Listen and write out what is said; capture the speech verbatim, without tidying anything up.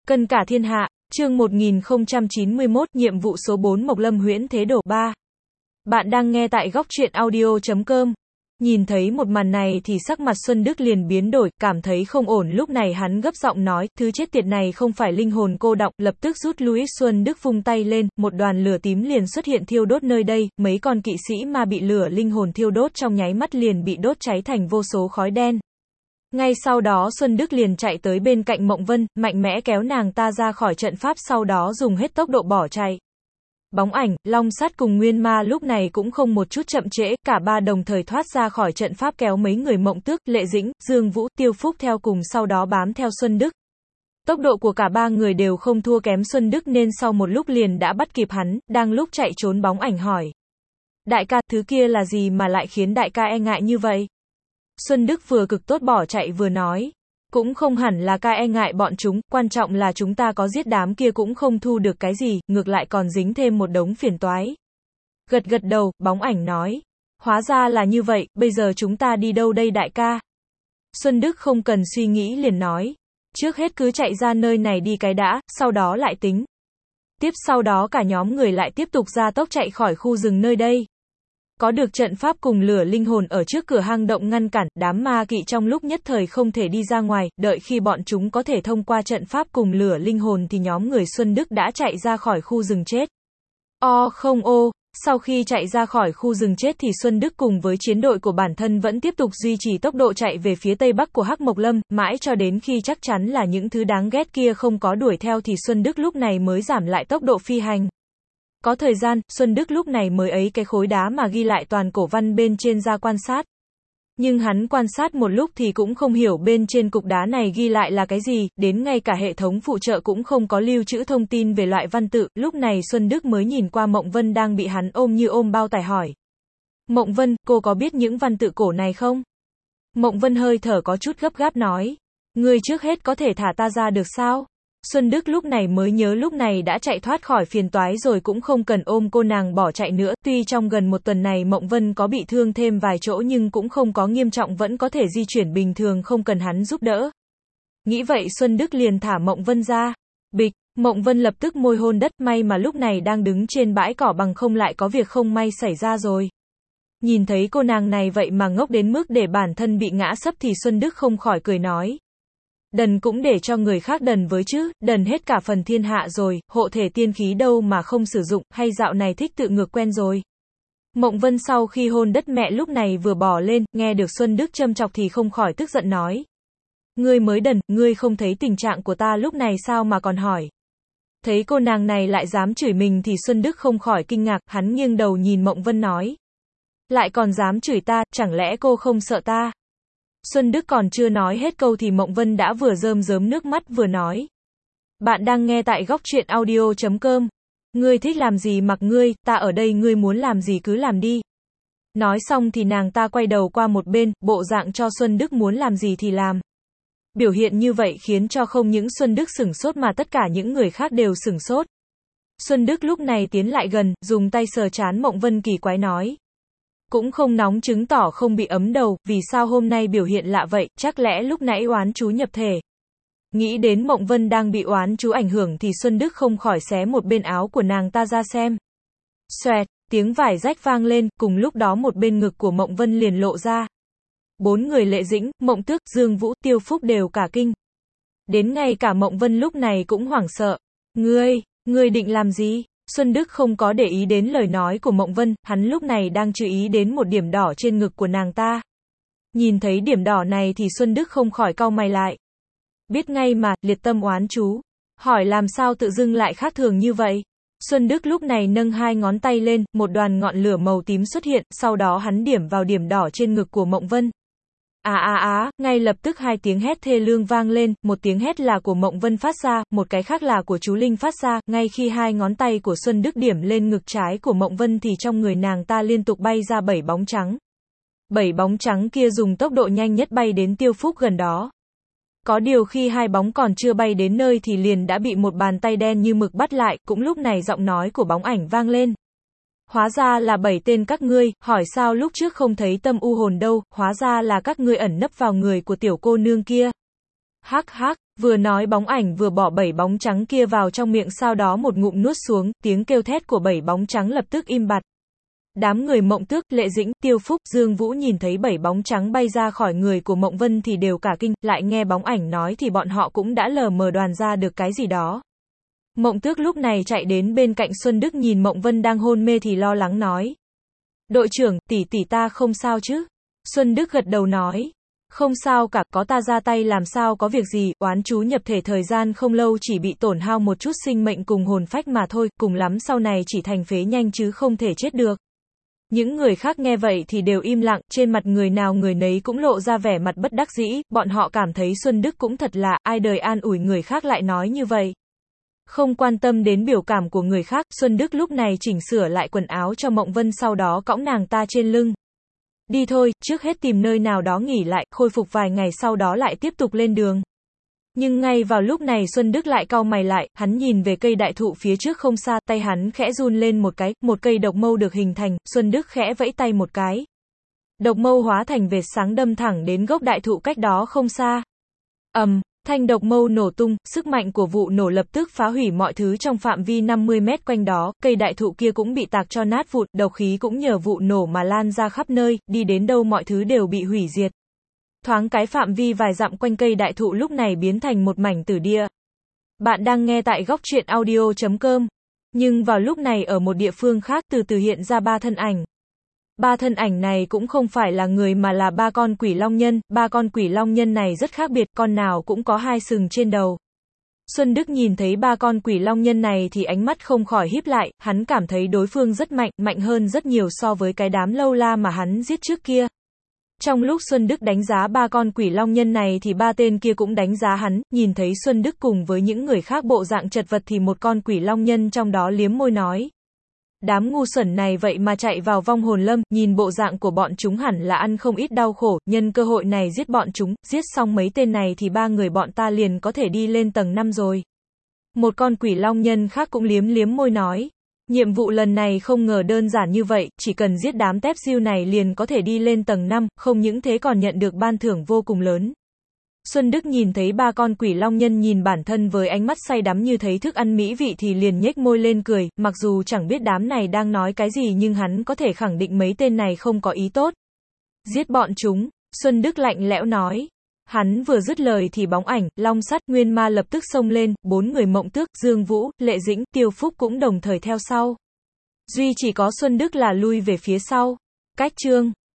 Cân cả thiên hạ, chương một nghìn không trăm chín mươi mốt, nhiệm vụ số bốn Mộc Lâm huyễn thế đổ ba. Bạn đang nghe tại góc truyện audio chấm com. Nhìn thấy một màn này thì sắc mặt Xuân Đức liền biến đổi, cảm thấy không ổn, lúc này hắn gấp giọng nói, thứ chết tiệt này không phải linh hồn cô đọng, lập tức rút lui. Xuân Đức vung tay lên, một đoàn lửa tím liền xuất hiện thiêu đốt nơi đây, mấy con kỵ sĩ mà bị lửa linh hồn thiêu đốt trong nháy mắt liền bị đốt cháy thành vô số khói đen. Ngay sau đó Xuân Đức liền chạy tới bên cạnh Mộng Vân, mạnh mẽ kéo nàng ta ra khỏi trận pháp, sau đó dùng hết tốc độ bỏ chạy. Bóng ảnh, Long Sắt cùng Nguyên Ma lúc này cũng không một chút chậm trễ, cả ba đồng thời thoát ra khỏi trận pháp kéo mấy người Mộng Tước, Lệ Dĩnh, Dương Vũ, Tiêu Phúc theo cùng, sau đó bám theo Xuân Đức. Tốc độ của cả ba người đều không thua kém Xuân Đức nên sau một lúc liền đã bắt kịp hắn, đang lúc chạy trốn Bóng ảnh hỏi. Đại ca, thứ kia là gì mà lại khiến đại ca e ngại như vậy? Xuân Đức vừa cực tốt bỏ chạy vừa nói. Cũng không hẳn là ca e ngại bọn chúng, quan trọng là chúng ta có giết đám kia cũng không thu được cái gì, ngược lại còn dính thêm một đống phiền toái. Gật gật đầu, Bóng ảnh nói. Hóa ra là như vậy, bây giờ chúng ta đi đâu đây đại ca? Xuân Đức không cần suy nghĩ liền nói. Trước hết cứ chạy ra nơi này đi cái đã, sau đó lại tính. Tiếp sau đó cả nhóm người lại tiếp tục ra tốc chạy khỏi khu rừng nơi đây. Có được trận pháp cùng lửa linh hồn ở trước cửa hang động ngăn cản, đám ma kỵ trong lúc nhất thời không thể đi ra ngoài, đợi khi bọn chúng có thể thông qua trận pháp cùng lửa linh hồn thì nhóm người Xuân Đức đã chạy ra khỏi khu rừng chết. O không ô, sau khi chạy ra khỏi khu rừng chết thì Xuân Đức cùng với chiến đội của bản thân vẫn tiếp tục duy trì tốc độ chạy về phía tây bắc của Hắc Mộc Lâm, mãi cho đến khi chắc chắn là những thứ đáng ghét kia không có đuổi theo thì Xuân Đức lúc này mới giảm lại tốc độ phi hành. Có thời gian, Xuân Đức lúc này mới ấy cái khối đá mà ghi lại toàn cổ văn bên trên ra quan sát. Nhưng hắn quan sát một lúc thì cũng không hiểu bên trên cục đá này ghi lại là cái gì, đến ngay cả hệ thống phụ trợ cũng không có lưu trữ thông tin về loại văn tự, lúc này Xuân Đức mới nhìn qua Mộng Vân đang bị hắn ôm như ôm bao tải hỏi. Mộng Vân, cô có biết những văn tự cổ này không? Mộng Vân hơi thở có chút gấp gáp nói. Ngươi trước hết có thể thả ta ra được sao? Xuân Đức lúc này mới nhớ lúc này đã chạy thoát khỏi phiền toái rồi cũng không cần ôm cô nàng bỏ chạy nữa, tuy trong gần một tuần này Mộng Vân có bị thương thêm vài chỗ nhưng cũng không có nghiêm trọng, vẫn có thể di chuyển bình thường không cần hắn giúp đỡ. Nghĩ vậy Xuân Đức liền thả Mộng Vân ra. Bịch, Mộng Vân lập tức môi hôn đất, may mà lúc này đang đứng trên bãi cỏ bằng không lại có việc không may xảy ra rồi. Nhìn thấy cô nàng này vậy mà ngốc đến mức để bản thân bị ngã sấp thì Xuân Đức không khỏi cười nói. Đần cũng để cho người khác đần với chứ, đần hết cả phần thiên hạ rồi, hộ thể tiên khí đâu mà không sử dụng, hay dạo này thích tự ngược quen rồi. Mộng Vân sau khi hôn đất mẹ lúc này vừa bò lên, nghe được Xuân Đức châm chọc thì không khỏi tức giận nói. Ngươi mới đần, ngươi không thấy tình trạng của ta lúc này sao mà còn hỏi. Thấy cô nàng này lại dám chửi mình thì Xuân Đức không khỏi kinh ngạc, hắn nghiêng đầu nhìn Mộng Vân nói. Lại còn dám chửi ta, chẳng lẽ cô không sợ ta? Xuân Đức còn chưa nói hết câu thì Mộng Vân đã vừa rơm rớm nước mắt vừa nói. Bạn đang nghe tại góc truyện audio chấm com. Ngươi thích làm gì mặc ngươi, ta ở đây, ngươi muốn làm gì cứ làm đi. Nói xong thì nàng ta quay đầu qua một bên, bộ dạng cho Xuân Đức muốn làm gì thì làm. Biểu hiện như vậy khiến cho không những Xuân Đức sửng sốt mà tất cả những người khác đều sửng sốt. Xuân Đức lúc này tiến lại gần, dùng tay sờ trán Mộng Vân kỳ quái nói. Cũng không nóng chứng tỏ không bị ấm đầu, vì sao hôm nay biểu hiện lạ vậy, chắc lẽ lúc nãy oán chú nhập thể. Nghĩ đến Mộng Vân đang bị oán chú ảnh hưởng thì Xuân Đức không khỏi xé một bên áo của nàng ta ra xem. Xoẹt, tiếng vải rách vang lên, cùng lúc đó một bên ngực của Mộng Vân liền lộ ra. Bốn người Lệ Dĩnh, Mộng Tước, Dương Vũ, Tiêu Phúc đều cả kinh. Đến ngay cả Mộng Vân lúc này cũng hoảng sợ. Ngươi, ngươi định làm gì? Xuân Đức không có để ý đến lời nói của Mộng Vân, hắn lúc này đang chú ý đến một điểm đỏ trên ngực của nàng ta. Nhìn thấy điểm đỏ này thì Xuân Đức không khỏi cau mày lại. Biết ngay mà, liệt tâm oán chú. Hỏi làm sao tự dưng lại khác thường như vậy? Xuân Đức lúc này nâng hai ngón tay lên, một đoàn ngọn lửa màu tím xuất hiện, sau đó hắn điểm vào điểm đỏ trên ngực của Mộng Vân. Á á á, ngay lập tức hai tiếng hét thê lương vang lên, một tiếng hét là của Mộng Vân phát ra, một cái khác là của chú Linh phát ra, ngay khi hai ngón tay của Xuân Đức điểm lên ngực trái của Mộng Vân thì trong người nàng ta liên tục bay ra bảy bóng trắng. Bảy bóng trắng kia dùng tốc độ nhanh nhất bay đến Tiêu Phúc gần đó. Có điều khi hai bóng còn chưa bay đến nơi thì liền đã bị một bàn tay đen như mực bắt lại, cũng lúc này giọng nói của Bóng ảnh vang lên. Hóa ra là bảy tên các ngươi, hỏi sao lúc trước không thấy tâm u hồn đâu, hóa ra là các ngươi ẩn nấp vào người của tiểu cô nương kia. Hắc hắc, Vừa nói bóng ảnh vừa bỏ bảy bóng trắng kia vào trong miệng, sau đó một ngụm nuốt xuống, tiếng kêu thét của bảy bóng trắng lập tức im bặt. Đám người Mộng Tước, Lệ Dĩnh, Tiêu Phúc, Dương Vũ nhìn thấy bảy bóng trắng bay ra khỏi người của Mộng Vân thì đều cả kinh, lại nghe bóng ảnh nói thì bọn họ cũng đã lờ mờ đoán ra được cái gì đó. Mộng Tước lúc này chạy đến bên cạnh Xuân Đức, nhìn Mộng Vân đang hôn mê thì lo lắng nói. Đội trưởng, tỷ tỷ ta không sao chứ? Xuân Đức gật đầu nói. Không sao cả, có ta ra tay làm sao có việc gì, oán chú nhập thể thời gian không lâu chỉ bị tổn hao một chút sinh mệnh cùng hồn phách mà thôi, cùng lắm sau này chỉ thành phế nhanh chứ không thể chết được. Những người khác nghe vậy thì đều im lặng, trên mặt người nào người nấy cũng lộ ra vẻ mặt bất đắc dĩ, bọn họ cảm thấy Xuân Đức cũng thật là, ai đời an ủi người khác lại nói như vậy. Không quan tâm đến biểu cảm của người khác, Xuân Đức lúc này chỉnh sửa lại quần áo cho Mộng Vân, sau đó cõng nàng ta trên lưng. Đi thôi, trước hết tìm nơi nào đó nghỉ lại, khôi phục vài ngày sau đó lại tiếp tục lên đường. Nhưng ngay vào lúc này Xuân Đức lại cau mày lại, hắn nhìn về cây đại thụ phía trước không xa, tay hắn khẽ run lên một cái, một cây độc mâu được hình thành, Xuân Đức khẽ vẫy tay một cái. Độc mâu hóa thành vệt sáng đâm thẳng đến gốc đại thụ cách đó không xa. ầm, um, thanh độc mâu nổ tung, sức mạnh của vụ nổ lập tức phá hủy mọi thứ trong phạm vi năm mươi mét quanh đó, cây đại thụ kia cũng bị tạc cho nát vụn, độc khí cũng nhờ vụ nổ mà lan ra khắp nơi, đi đến đâu mọi thứ đều bị hủy diệt. Thoáng cái phạm vi vài dặm quanh cây đại thụ lúc này biến thành một mảnh tử địa. Bạn đang nghe tại góc truyện audio chấm com. Nhưng vào lúc này ở một địa phương khác từ từ hiện ra ba thân ảnh. Ba thân ảnh này cũng không phải là người mà là ba con quỷ long nhân, ba con quỷ long nhân này rất khác biệt, con nào cũng có hai sừng trên đầu. Xuân Đức nhìn thấy ba con quỷ long nhân này thì ánh mắt không khỏi híp lại, hắn cảm thấy đối phương rất mạnh, mạnh hơn rất nhiều so với cái đám lâu la mà hắn giết trước kia. Trong lúc Xuân Đức đánh giá ba con quỷ long nhân này thì ba tên kia cũng đánh giá hắn, nhìn thấy Xuân Đức cùng với những người khác bộ dạng chật vật thì một con quỷ long nhân trong đó liếm môi nói. Đám ngu xuẩn này vậy mà chạy vào vong hồn lâm, nhìn bộ dạng của bọn chúng hẳn là ăn không ít đau khổ, nhân cơ hội này giết bọn chúng, giết xong mấy tên này thì ba người bọn ta liền có thể đi lên tầng năm rồi. Một con quỷ long nhân khác cũng liếm liếm môi nói. Nhiệm vụ lần này không ngờ đơn giản như vậy, chỉ cần giết đám tép diêu này liền có thể đi lên tầng năm, không những thế còn nhận được ban thưởng vô cùng lớn. Xuân Đức nhìn thấy ba con quỷ long nhân nhìn bản thân với ánh mắt say đắm như thấy thức ăn mỹ vị thì liền nhếch môi lên cười, mặc dù chẳng biết đám này đang nói cái gì nhưng hắn có thể khẳng định mấy tên này không có ý tốt. Giết bọn chúng, Xuân Đức lạnh lẽo nói. Hắn vừa dứt lời thì bóng ảnh, Long Sắt, Nguyên Ma lập tức xông lên, bốn người Mộng Tước, Dương Vũ, Lệ Dĩnh, Tiêu Phúc cũng đồng thời theo sau. Duy chỉ có Xuân Đức là lui về phía sau. Cách chương